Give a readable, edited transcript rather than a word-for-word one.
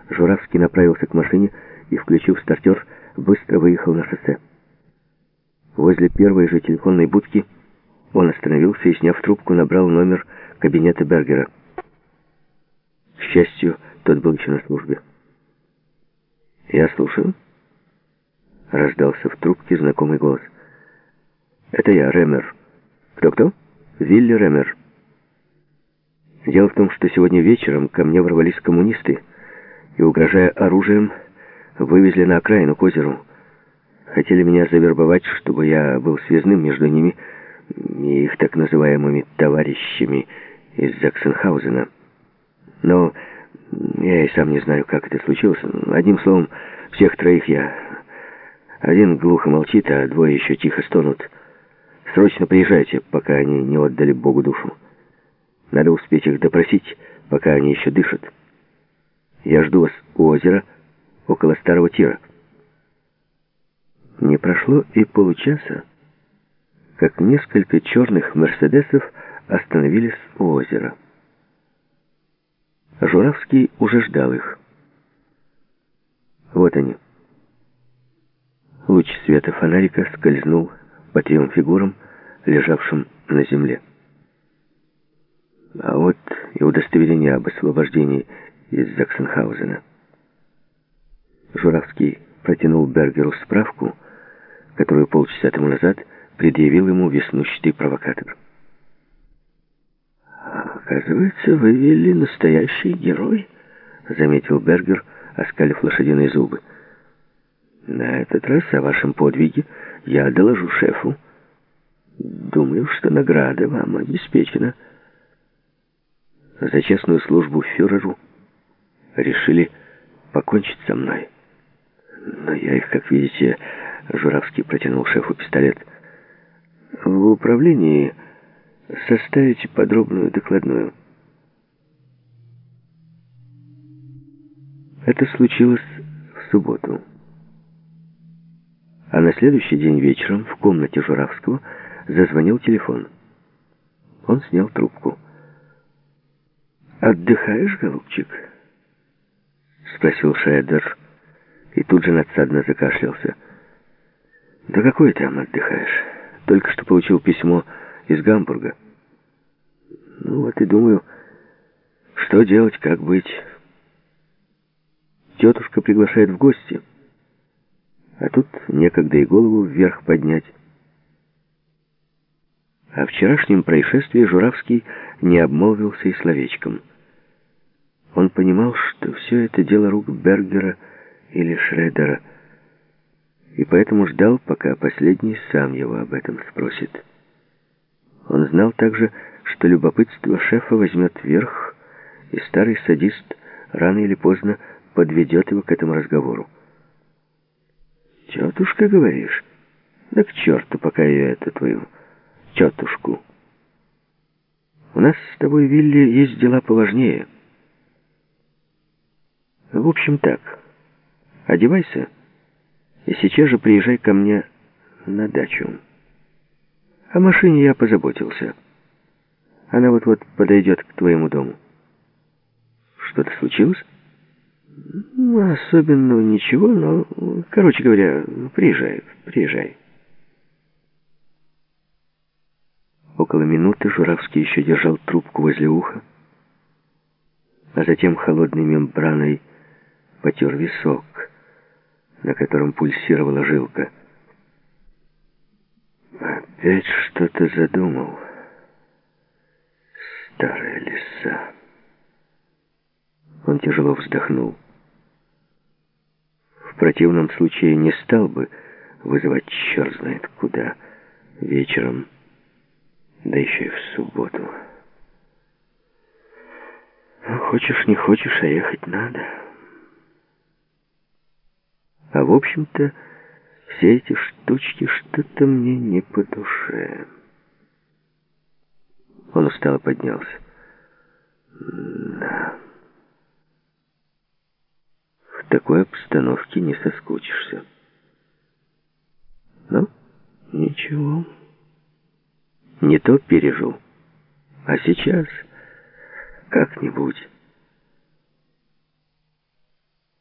Журавский направился к машине и, включив стартер, быстро выехал на шоссе. Возле первой же телефонной будки он остановился и, сняв трубку, набрал номер кабинета Бергера. К счастью, тот был еще на службе. «Я слушаю», — раздался в трубке знакомый голос. «Это я, Ремер». «Кто-кто?» «Вилли Ремер». «Дело в том, что сегодня вечером ко мне ворвались коммунисты и, угрожая оружием, вывезли на окраину к озеру. Хотели меня завербовать, чтобы я был связным между ними и их так называемыми товарищами из Заксенхаузена. Но я и сам не знаю, как это случилось. Одним словом, всех троих я... Один глухо молчит, а двое еще тихо стонут. Срочно приезжайте, пока они не отдали Богу душу. Надо успеть их допросить, пока они еще дышат. Я жду вас у озера, около старого тира». Не прошло и получаса, как несколько черных «Мерседесов» остановились у озера. Журавский уже ждал их. Вот они. Луч света фонарика скользнул по трем фигурам, лежавшим на земле. А вот и удостоверение об освобождении из Заксенхаузена. Журавский протянул Бергеру справку, которую полчаса тому назад предъявил ему веснущатый провокатор. «Оказывается, вы, Вилли, настоящий герой», — заметил Бергер, оскалив лошадиные зубы. «На этот раз о вашем подвиге я доложу шефу. Думаю, что награда вам обеспечена. За честную службу фюреру решили покончить со мной. Но я их, как видите...» Журавский протянул шефу пистолет. «В управлении составите подробную докладную». Это случилось в субботу. А на следующий день вечером в комнате Журавского зазвонил телефон. Он снял трубку. «Отдыхаешь, голубчик?» — спросил Шредер и тут же надсадно закашлялся. «Да какой там отдыхаешь? Только что получил письмо из Гамбурга. Ну вот и думаю, что делать, как быть. Тетушка приглашает в гости, а тут некогда и голову вверх поднять». О вчерашнем происшествии Журавский не обмолвился и словечком. Он понимал, что все это дело рук Бергера или Шредера, и поэтому ждал, пока последний сам его об этом спросит. Он знал также, что любопытство шефа возьмет верх, и старый садист рано или поздно подведет его к этому разговору. «Тетушка, говоришь? Да к черту, пока я эту твою тетушку. У нас с тобой, Вилли, есть дела поважнее. В общем так, одевайся и сейчас же приезжай ко мне на дачу. О машине я позаботился. Она вот-вот подойдет к твоему дому». «Что-то случилось?» «Особенного ничего, но, короче говоря, приезжай». Около минуты Журавский еще держал трубку возле уха, а затем холодной мембраной потер висок, на котором пульсировала жилка. Опять что-то задумал. Старая лиса. Он тяжело вздохнул. В противном случае не стал бы вызывать черт знает куда вечером, да еще и в субботу. Хочешь, не хочешь, а ехать надо. А в общем-то, все эти штучки что-то мне не по душе. Он устало поднялся. Да. В такой обстановке не соскучишься. Ну, ничего. Не то пережил. А сейчас как-нибудь...